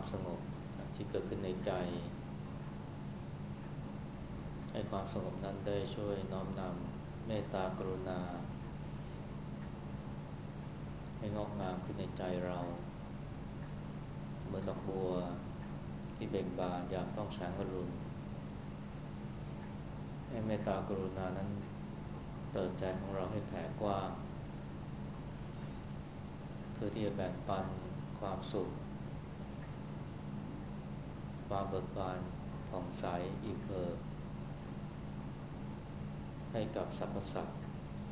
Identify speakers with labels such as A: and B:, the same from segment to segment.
A: สงบที่เกิดขึ้นในใจให้ความสงบนั้นได้ช่วยน้อมนำเมตตากรุณาให้งอกงามขึ้นในใจเราเหมือนดอกบัวที่เบ่งบานยามต้องแสงอรุณให้เมตตากรุณานั้นเปิดใจของเราให้แผ่กว้างเพื่อที่จะแบ่งปันความสุขความเบิกบานผ่องใสอิ่มเอิบให้กับสรรพสัตว์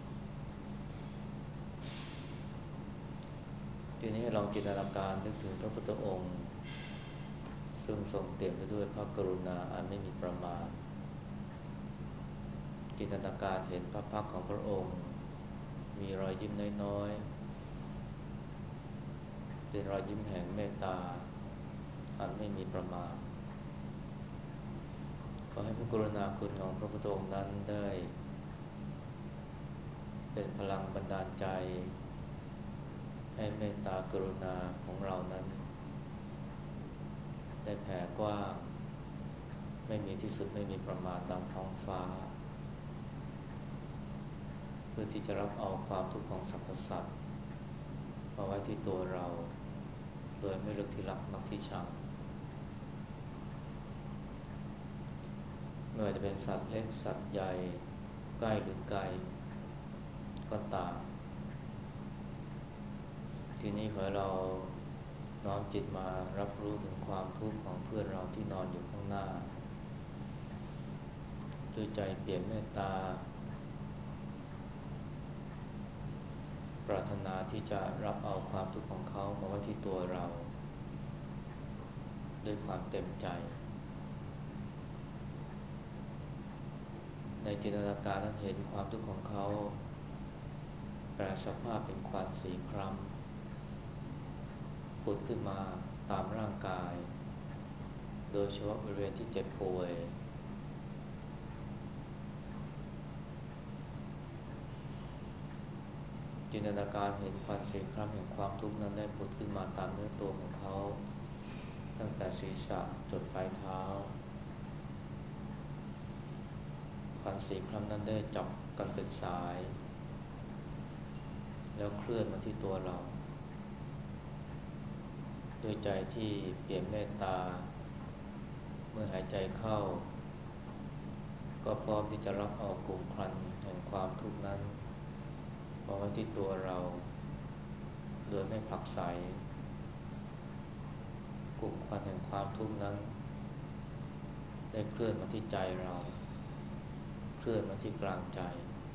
A: ทีนี้ให้ลองจินตนาการนึกถึงพระพุทธองค์ซึ่งทรงเต็มไปด้วยพระกรุณาอันไม่มีประมาณจินตนาการเห็นพระพักตร์ของพระองค์มีรอยยิ้มน้อยๆเป็นรอยยิ้มแห่งเมตตาอันไม่มีประมาณขอให้พระกรุณาคุณของพระพุทธองค์นั้นได้เป็นพลังบันดาลใจให้เมตตากรุณาของเรานั้นได้แผ่กว้างไม่มีที่สุดไม่มีประมาณดังท้องฟ้าเพื่อที่จะรับเอาความทุกข์ของสรรพสัตว์มาไว้ที่ตัวเราโดยไม่เลือกที่รักมักที่ชังไม่ว่าจะเป็นสัตว์เล็กสัตว์ใหญ่ใกล้หรือไกลก็ตามทีนี้ขอให้เราน้อมจิตมารับรู้ถึงความทุกข์ของเพื่อนเราที่นอนอยู่ข้างหน้าด้วยใจเปี่ยมเมตตาปรารถนาที่จะรับเอาความทุกข์ของเขามาไว้ที่ตัวเราด้วยความเต็มใจในจินตนาการนั้นเห็นความทุกข์ของเขาแปลสภาพเป็นควันสีคล้ำผุดขึ้นมาตามร่างกายโดยเฉพาะบริเวณที่เจ็บป่วยจินตนาการเห็นควันสีคล้ำแห่งความทุกข์นั้นได้ผุดขึ้นมาตามเนื้อตัวของเขาตั้งแต่ศีรษะจนปลายเท้าควันสีคล้ำนั้นได้จับกันเป็นสายแล้วเคลื่อนมาที่ตัวเราด้วยใจที่เปี่ยมเมตตาเมื่อหายใจเข้าก็พร้อมที่จะรับเอากลุ่มควันแห่งความทุกข์นั้นมาไว้ที่ตัวเราโดยไม่ผลักไสกลุ่มควันแห่งความทุกข์นั้นได้เคลื่อนมาที่ใจเราเคลื่อนมาที่กลางใจ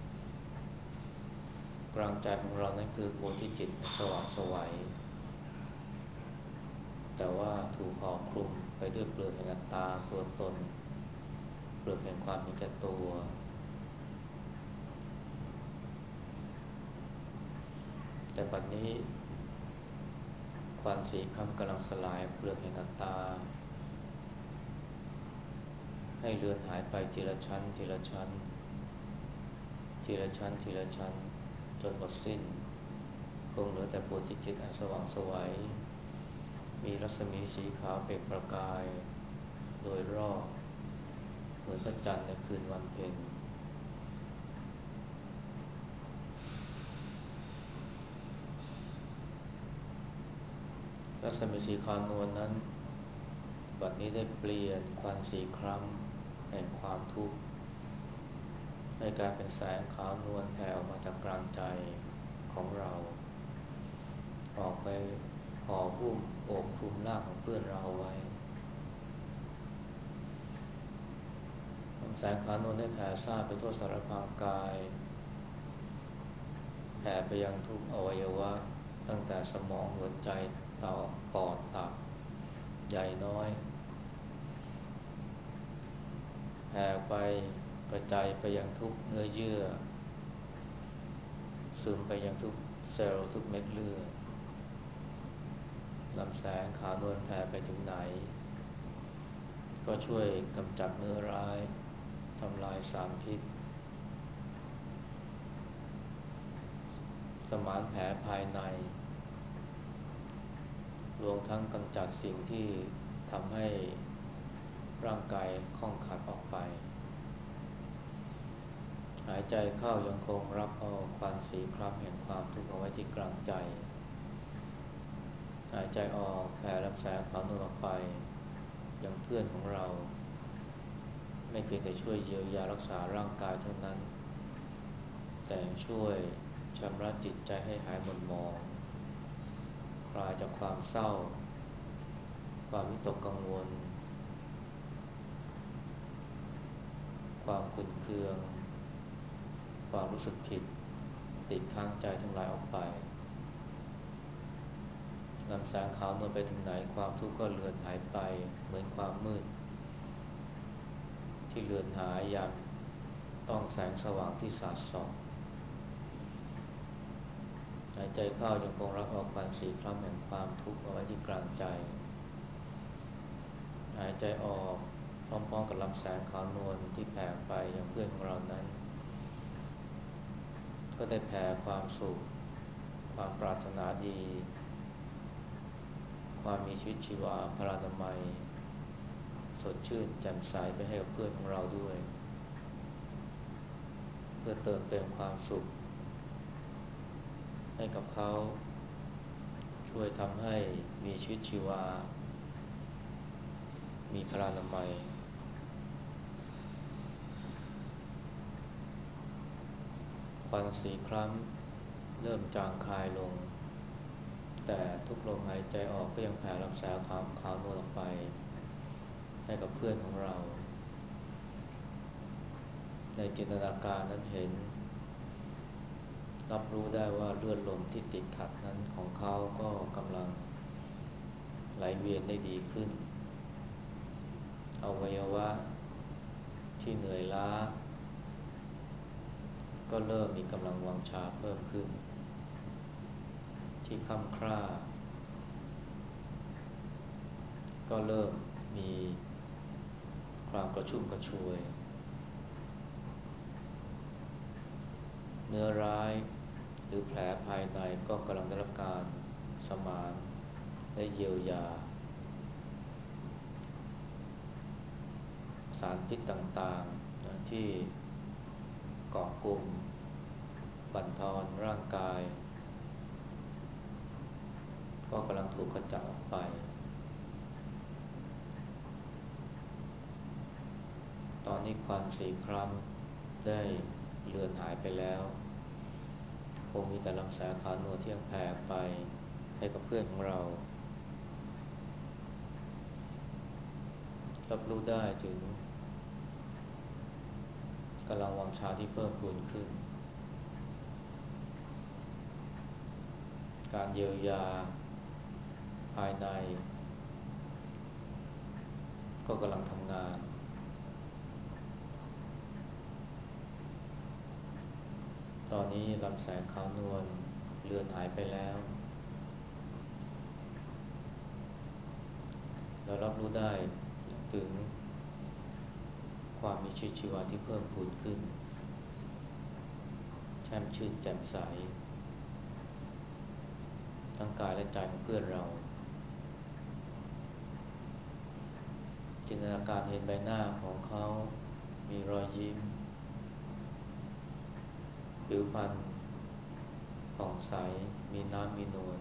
A: กลางใจของเรานั้นคือโพธิจิตสว่างไสวแต่ว่าถูกห่อคลุมไปด้วยเปลือกแห่งอัตตาตัวตนเปลือกแห่งความมีแก่ตัวแต่บัดนี้ควันสีคล้ำกำลังสลายเปลือกแห่งอัตตาให้เลือนหายไปทีละชั้นทีละชั้นทีละชั้นทีละชั้นจนหมดสิ้นคงเหลือแต่โพธิจิตอันสว่างไสวมีรัศมีสีขาวเปล่งประกายโดยรอบเหมือนพระจันทร์ในคืนวันเพ็ญรัศมีสีขาวนวลนั้นบัดนี้ได้เปลี่ยนควันสีคล้ำแห่งความทุกข์ให้กลายเป็นแสงขาวนวลแผ่ออกมาจากกลางใจของเราออกไปห่อหุ้มโอบคลุมร่างของเพื่อนเราไว้แสงขาวนวลได้แผ่ซ่านไปทั่วสารพางกายแผ่ไปยังทุกอวัยวะตั้งแต่สมองหัวใจต่อปอดตับใหญ่น้อยแผ่ไปกระจายไปยังทุกเนื้อเยื่อซึมไปยังทุกเซลล์ทุกเม็ดเลือดลำแสงขาวนวลแผ่ไปถึงไหนก็ช่วยกำจัดเนื้อร้ายทำลายสารพิษสมานแผลภายในรวมทั้งกำจัดสิ่งที่ทำให้ร่างกายคล่องขัดออกไปหายใจเข้ายังคงรับเอาควันสีคล้ำแห่งความทุกข์เอาไว้ที่กลางใจหายใจออกแผ่ลำแสงขาวนุ่นออกไปยังเพื่อนของเราไม่เพียงแต่ช่วยเยียวยารักษาร่างกายเท่านั้นแต่ยังช่วยชำระจิตใจให้หายหม่นหมองคลายจากความเศร้าความวิตกกังวลความขุ่นเคืองความรู้สึกผิดติดค้างใจทั้งหลายออกไปนำแสงขาวนวลไปถึงไหนความทุกข์ก็เลือนหายไปเหมือนความมืดที่เลือนหายยามต้องแสงสว่างที่สาดส่องหายใจเข้ายังคงรับเอาความสีคล้ำแห่งความทุกข์เอาไว้ที่กลางใจหายใจออกพร้อมๆกับลำแสงขาวนวลที่แผ่ไปยังเพื่อนของเรานั้นก็ได้แผ่ความสุขความปรารถนาดีความมีชีวิตชีวาพลานามัยสดชื่นแจ่มใสไปให้กับเพื่อนของเราด้วยเพื่อเติมเต็มความสุขให้กับเขาช่วยทำให้มีชีวิตชีวามีพลานามัยควันสีคล้ำเริ่มจางคลายลงแต่ทุกลมหายใจออกก็ยังแผ่ลำแสงขาวนวลออกไปให้กับเพื่อนของเราในจินตนาการนั้นเห็นรับรู้ได้ว่าเลือดลมที่ติดขัดนั้นของเขาก็กำลังไหลเวียนได้ดีขึ้นอวัยวะที่เหนื่อยล้าก็เริ่มมีกำลังวังชาเพิ่มขึ้นที่ค่ำคร่าก็เริ่มมีความกระชุ่มกระชวยเนื้อร้ายหรือแผลภายในก็กำลังได้รับการสมานและเยียวยาสารพิษต่างๆนะที่เกาะกลุ่มบั่นทอนร่างกายก็กำลังถูกขจัดออกไปตอนนี้ควันสีคล้ำได้เลือนหายไปแล้วคงมีแต่ลำแสงขาวนวลที่ยังแผ่ไปให้กับเพื่อนของเรารับรู้ได้ถึงกำลังวังชาที่เพิ่มพูนขึ้นการเยียวยาภายในก็กำลังทำงานตอนนี้ลำแสงขาวนวลเลือนหายไปแล้วเรารับรู้ได้ถึงความมีชีวิตชีวาที่เพิ่มพูนขึ้นแช่มชื่นแจ่มใสทั้งกายและใจของเพื่อนเราจินตนาการเห็นใบหน้าของเขามีรอยยิ้มผิวพรรณผ่องใสมีน้ำมีนวล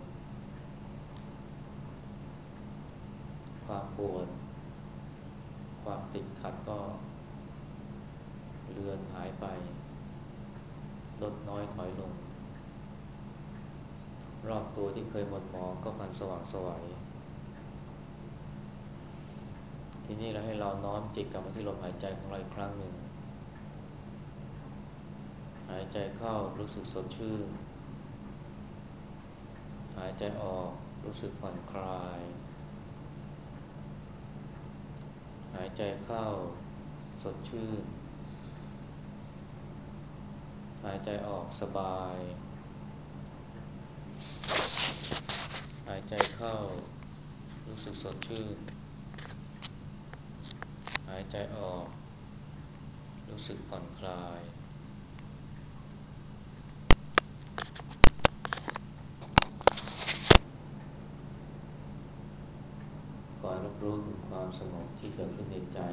A: ความปวดความติดขัดก็เลือนหายไปลดน้อยถอยลงรอบตัวที่เคยหม่นหมองก็พลันสว่างไสวทีนี้เราให้เราน้อมจิตกลับมาที่ลมหายใจของเราอีกครั้งหนึ่งหายใจเข้ารู้สึกสดชื่นหายใจออกรู้สึกผ่อนคลายหายใจเข้าสดชื่นหายใจออกสบายหายใจเข้ารู้สึกสดชื่นหายใจออกรู้สึกผ่อนคลายที่เกิดขึ้นในใจ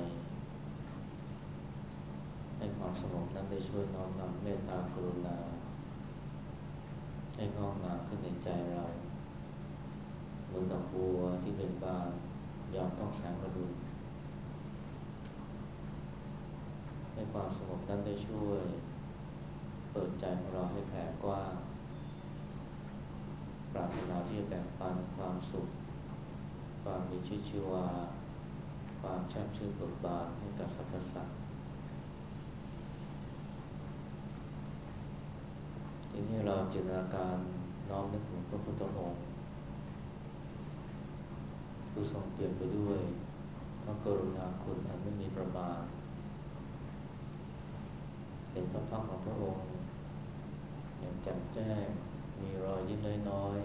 A: ให้ความสงบนั้นได้ช่วยน้อมนำเมตตากรุณาให้งอกงามขึ้นในใจเราเหมือนกับบัวที่เบ่งบานยอมต้องแสงอรุณให้ความสงบนั้นได้ช่วยเปิดใจของเราให้แผ่กว้างปรารถนาที่จะแบ่งปันความสุขความมีชีวิตชีวาความแช่มชื่นเบิกบานให้กับสรรพสัตว์ทีนี้เราจินตนาการน้อมนึกถึงพระพุทธองค์ผู้ทรงเปี่ยมไปด้วยพระกรุณาคุณอันไม่มีประมาณเห็นพระพักตร์ของพระองค์อย่างแจ่มแจ้งมีรอยยิ้มน้อย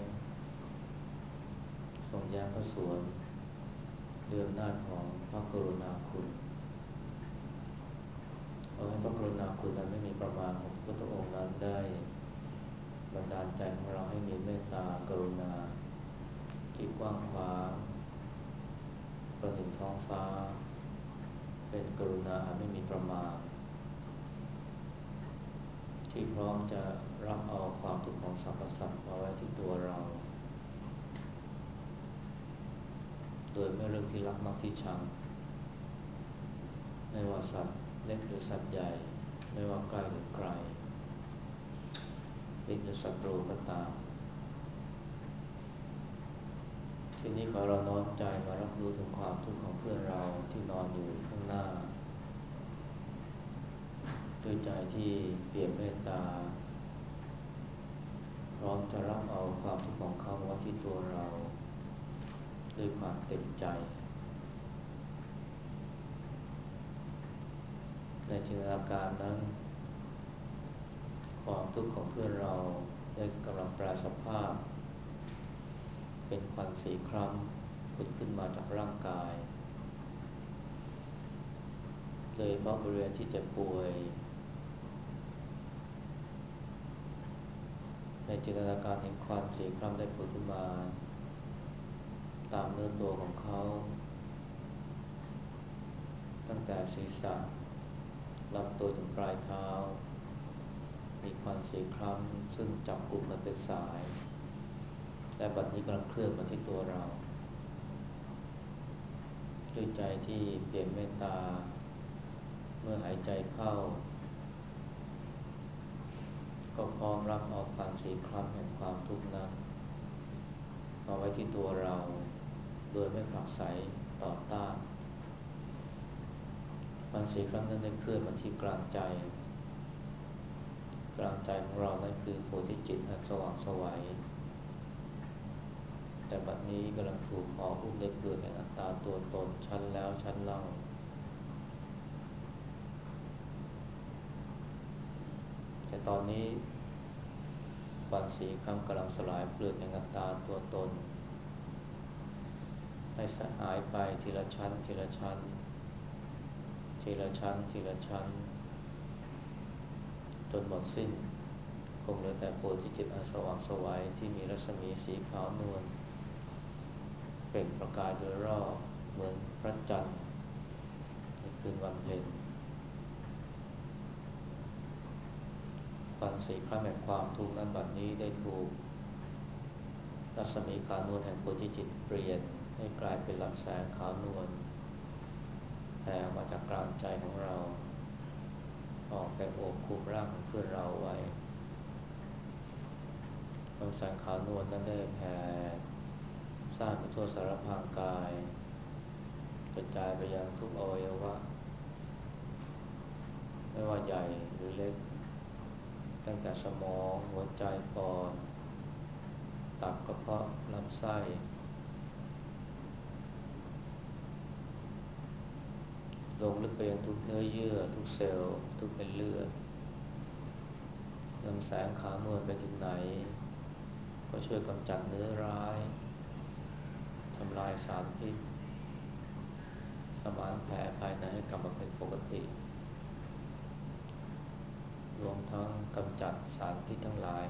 A: ๆทรงแย้มพระสวนด้วยอำนาจของพระกรุณาคุณเอาให้พระกรุณาคุณนั้นไม่มีประมาณของพระพุทธองค์นั้นได้บันดาลใจของเราให้มีเมตตากรุณาที่กว้างขวางประหนึ่งท้องฟ้าเป็นกรุณาไม่มีประมาณที่พร้อมจะรับเอาความทุกข์ของสรรพสัตว์มาไว้ที่ตัวเราโดยไม่เลือกที่รักมักที่ชังไม่ว่าสัตว์เล็กหรือสัตว์ใหญ่ไม่ว่าใกล้หรือไกลมิตรหรือศัตรูก็ตามทีนี้ขอเราน้อมใจมารับรู้ถึงความทุกข์ของเพื่อนเราที่นอนอยู่ข้างหน้าด้วยใจที่เปี่ยมเมตตาพร้อมจะรับเอาความทุกข์ของเขาไว้ที่ตัวเราด้วยความเต็มใจในจินตนาการนั้นความทุกข์ของเพื่อนเราได้กำลังแปรสภาพเป็นควันสีคล้ำผุดขึ้นมาจากร่างกายโดยเฉพาะบริเวณที่เจ็บป่วยในจินตนาการเห็นควันสีคล้ำได้ผุดขึ้นมาตามเนื้อตัวของเขาตั้งแต่ศีรษะลำตัวถึงปลายเท้ามีควันสีคล้ำซึ่งจับกลุ่มกันเป็นสายและบัดนี้กำลังเคลื่อนมาที่ตัวเราด้วยใจที่เปี่ยมเมตตาเมื่อหายใจเข้าก็พร้อมรับเอาควันสีคล้ำแห่งความทุกข์นั้นมาไว้ที่ตัวเราโดยไม่ผลักไสต่อต้านควันสีคล้ำนั้นได้เคลื่อนมาที่กลางใจกลางใจของเรานั้นคือโพธิจิตอันสว่างไสวแต่บัดนี้กำลังถูกห่อหุ้มด้วยเปลือกแห่งอัตตาตัวตนชั้นแล้วชั้นเล่าแต่ตอนนี้ควันสีคล้ำกำลังสลายเปลือกแห่งอัตตาตัวตนให้สหายไปทีละชั้นทีละชั้นทีละชั้นทีละชั้นจนหมดสิ้นคงเหลือแต่โพธิจิตอันสว่างไสวที่มีรัศมีสีขาวนวลเปล่งประกายโดยรอบเหมือนพระจันทร์ในคืนวันเพ็ญควันสีคล้ำแห่งความทุกข์นั้นบัดนี้ได้ถูกรัศมีขาวนวลแห่งโพธิจิตเปลี่ยนให้กลายเป็นลำแสงขาวนวลแผ่ออกมาจากกลางใจของเราออกไปโอบคุมร่างของเพื่อนเราไว้ลำแสงขาวนวลนั้นได้แผ่สร้างไปทั่วสารพางกายกระจายไปยังทุกอวัยวะไม่ว่าใหญ่หรือเล็กตั้งแต่สมองหัวใจปอดตับกระเพาะลำไส้ลงลึกไปยังทุกเนื้อเยื่อทุกเซลล์ทุกเม็ดเลือดลำแสงขาวนวลไปถึงไหนก็ช่วยกำจัดเนื้อร้ายทำลายสารพิษสมานแผลภายในให้กลับมาเป็นปกติรวมทั้งกำจัดสารพิษทั้งหลาย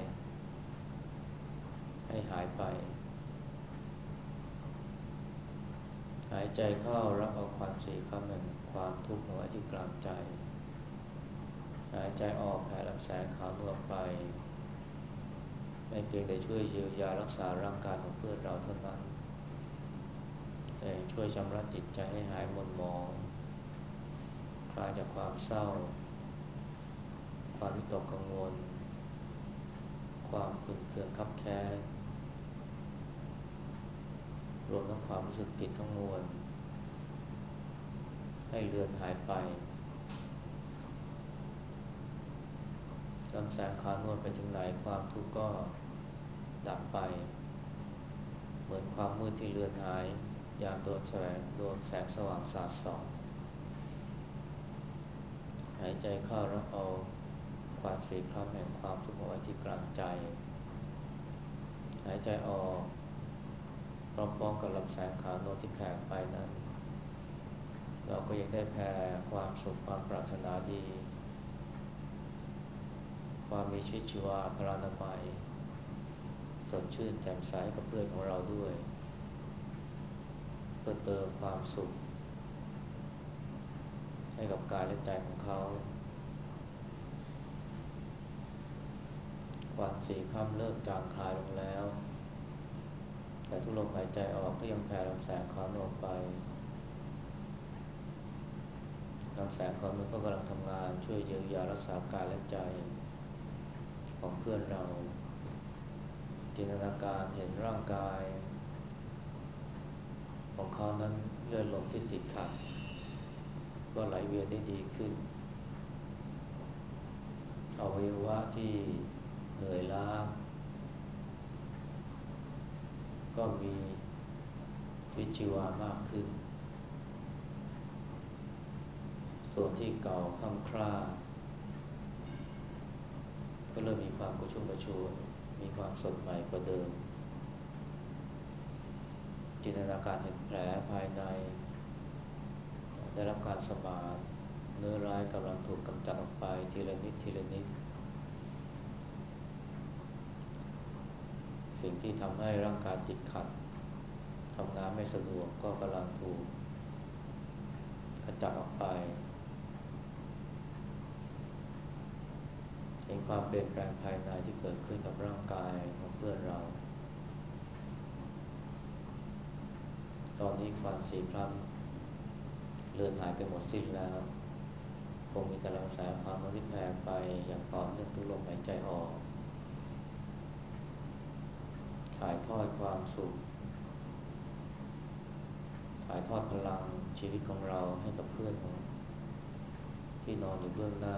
A: ให้หายไปายใจเข้ารับเอาควันสีคำแห่งความทุกข์มาไว้ที่กลางใจหายใจออกแผ่ลำแสงขาวนวลไปไม่เพียงแต่ช่วยเยียวยารักษาร่างกายของเพื่อนเราเท่านั้นแต่ยังช่วยชำระจิตใจให้หายหม่นหมองคลายจากความเศร้าความวิตกกังวลความขุ่นเคืองคับแค้นรวมทั้งความรู้สึกผิดทั้งมวลให้เลือนหายไปลำแสงขาวนวลไปถึงไหนความทุกข์ก็ดับไปเหมือนความมืดที่เลือนหายยามโดนแสงสว่างสาดส่องหายใจเข้ารับเอาความสีคล้ำแห่งความทุกข์เอาไว้ที่กลางใจหายใจออกพร้อมๆกับลำแสงขาวนวลที่แผ่ไปนั้นเราก็ยังได้แผ่ความสุขความปรารถนาดีความมีชีวิตชีวาพลานามัยสดชื่นแจ่มใสกับเพื่อนของเราด้วยเพื่อเติมความสุขให้กับกายและใจของเขาควันสีค่ำเริ่มจางคลายลงแล้วแต่ทุกลมหายใจออกก็ยังแผ่ลำแสงขาวนวลไปลำแสงขาวนวลก็กำลังทำงานช่วยเยียวยารักษากายและใจของเพื่อนเราจินตนาการเห็นร่างกายของเขานั้นเลือดลมที่ติดขัดก็ไหลเวียนได้ดีขึ้นอวัยวะที่เหนื่อยล้าก็มีชีวิตชีวามากขึ้นส่วนที่เก่าคล่ำคร่าก็เริ่มมีความกระชุ่มกระชวยมีความสดใหม่กว่าเดิมจินตนาการเห็นแผลภายในได้รับการสมานเนื้อร้ายกำลังถูกกำจัดออกไปทีละนิดทีละนิดสิ่งที่ทำให้ร่างกายติดขัดทำงานไม่สะดวกก็กำลังถูกขจัดออกไปเห็นความเปลี่ยนแปลงภายในที่เกิดขึ้นกับร่างกายของเพื่อนเราตอนนี้ควันสีคล้ำเลือนหายไปหมดสิ้นแล้วคงมีแต่ลำแสงความนวลที่แผ่ไปอย่างต่อเนื่องทุกลมหายใจออกถ่ายทอดความสุขถ่ายทอดพลังชีวิตของเราให้กับเพื่อนของที่นอนอยู่เบื้องหน้า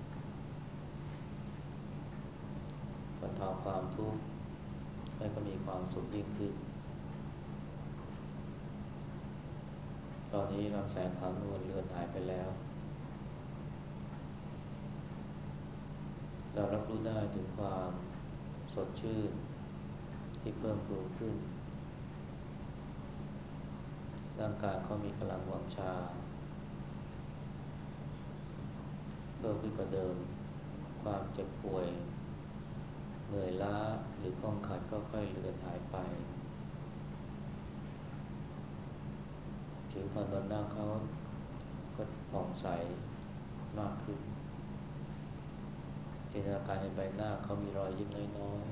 A: บรรเทาความทุกข์ให้ก็มีความสุขยิ่งขึ้นตอนนี้ลำแสงขาวนวลเลือนหายไปแล้วเรารับรู้ได้ถึงความสดชื่นที่เพิ่มพูนขึ้นร่างกายเขามีกำลังวังชาเพิ่มขึ้นกว่าเดิมความเจ็บป่วยเหนื่อยล้าหรือก้องขัดก็ค่อยเลือนหายไปผิวพรรณบนหน้าเขาก็ผ่องใสมากขึ้นจินตนาการในใบหน้าเขามีรอยยิ้มน้อย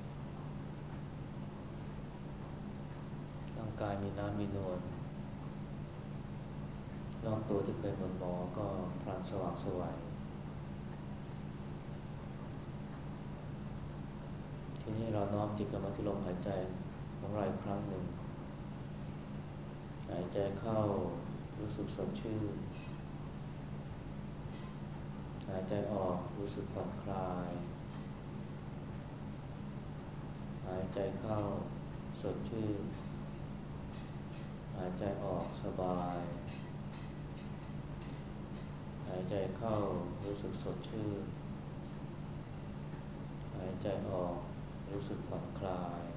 A: ๆร่างกายมีน้ำมีนวลรอบตัวที่เคยหม่นหมองก็พลันสว่างไสวทีนี้เราน้อมจิตกลับมาที่ลมหายใจของเราอีกครั้งหนึ่งหายใจเข้ารู้สึกสดชื่นหายใจออกรู้สึกผ่อนคลายหายใจเข้าสดชื่นหายใจออกสบายหายใจเข้ารู้สึกสดชื่นหายใจออกรู้สึกผ่อนคลาย